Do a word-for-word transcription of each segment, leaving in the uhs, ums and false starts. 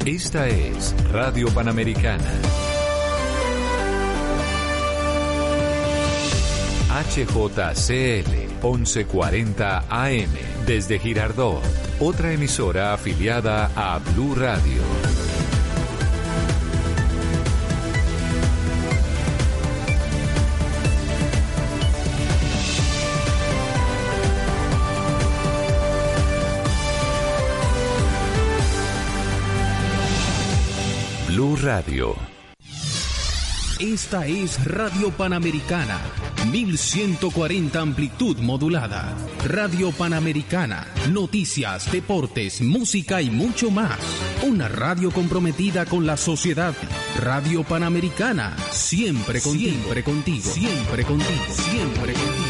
Esta es Radio Panamericana. H J C L once cuarenta A M desde Girardot, otra emisora afiliada a Blue Radio. Blue Radio. Esta es Radio Panamericana, mil ciento cuarenta amplitud modulada. Radio Panamericana, noticias, deportes, música y mucho más. Una radio comprometida con la sociedad. Radio Panamericana, siempre contigo, siempre contigo, siempre contigo, siempre contigo.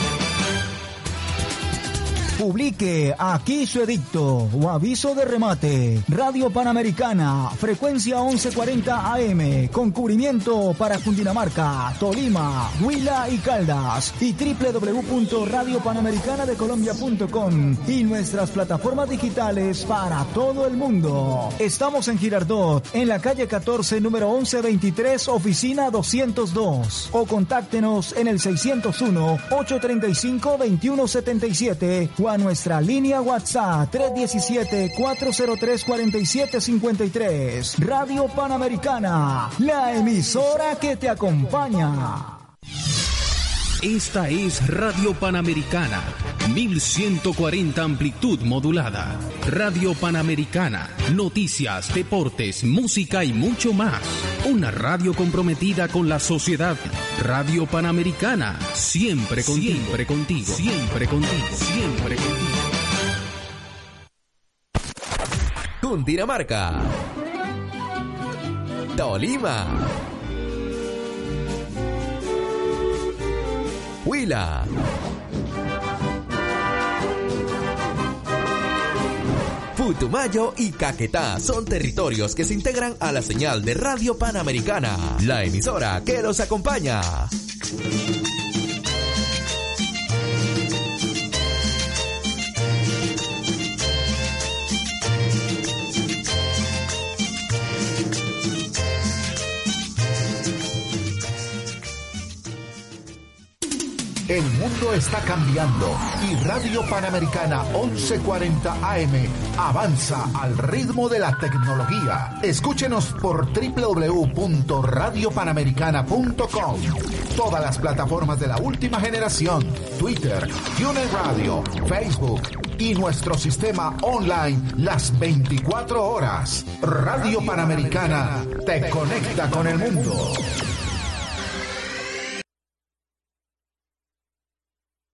Publique aquí su edicto o aviso de remate. Radio Panamericana, frecuencia once cuarenta A M, con cubrimiento para Cundinamarca, Tolima, Huila y Caldas, y doble u doble u doble u punto radio panamericana de colombia punto com y nuestras plataformas digitales para todo el mundo. Estamos en Girardot, en la calle catorce, número once veintitrés, oficina doscientos dos, o contáctenos en el seiscientos uno, ochocientos treinta y cinco, veintiuno setenta y siete o a nuestra línea WhatsApp tres diecisiete, cuatro cero tres, cuarenta y siete cincuenta y tres. Radio Panamericana, la emisora que te acompaña. Esta es Radio Panamericana, mil ciento cuarenta amplitud modulada. Radio Panamericana, noticias, deportes, música y mucho más. Una radio comprometida con la sociedad. Radio Panamericana, siempre contigo, siempre contigo, siempre contigo, siempre contigo. Cundinamarca, Tolima, Huila, Putumayo y Caquetá son territorios que se integran a la señal de Radio Panamericana, la emisora que los acompaña. El mundo está cambiando y Radio Panamericana once cuarenta A M avanza al ritmo de la tecnología. Escúchenos por doble u doble u doble u punto radio panamericana punto com. Todas las plataformas de la última generación, Twitter, TuneIn Radio, Facebook y nuestro sistema online las veinticuatro horas. Radio Panamericana te conecta con el mundo.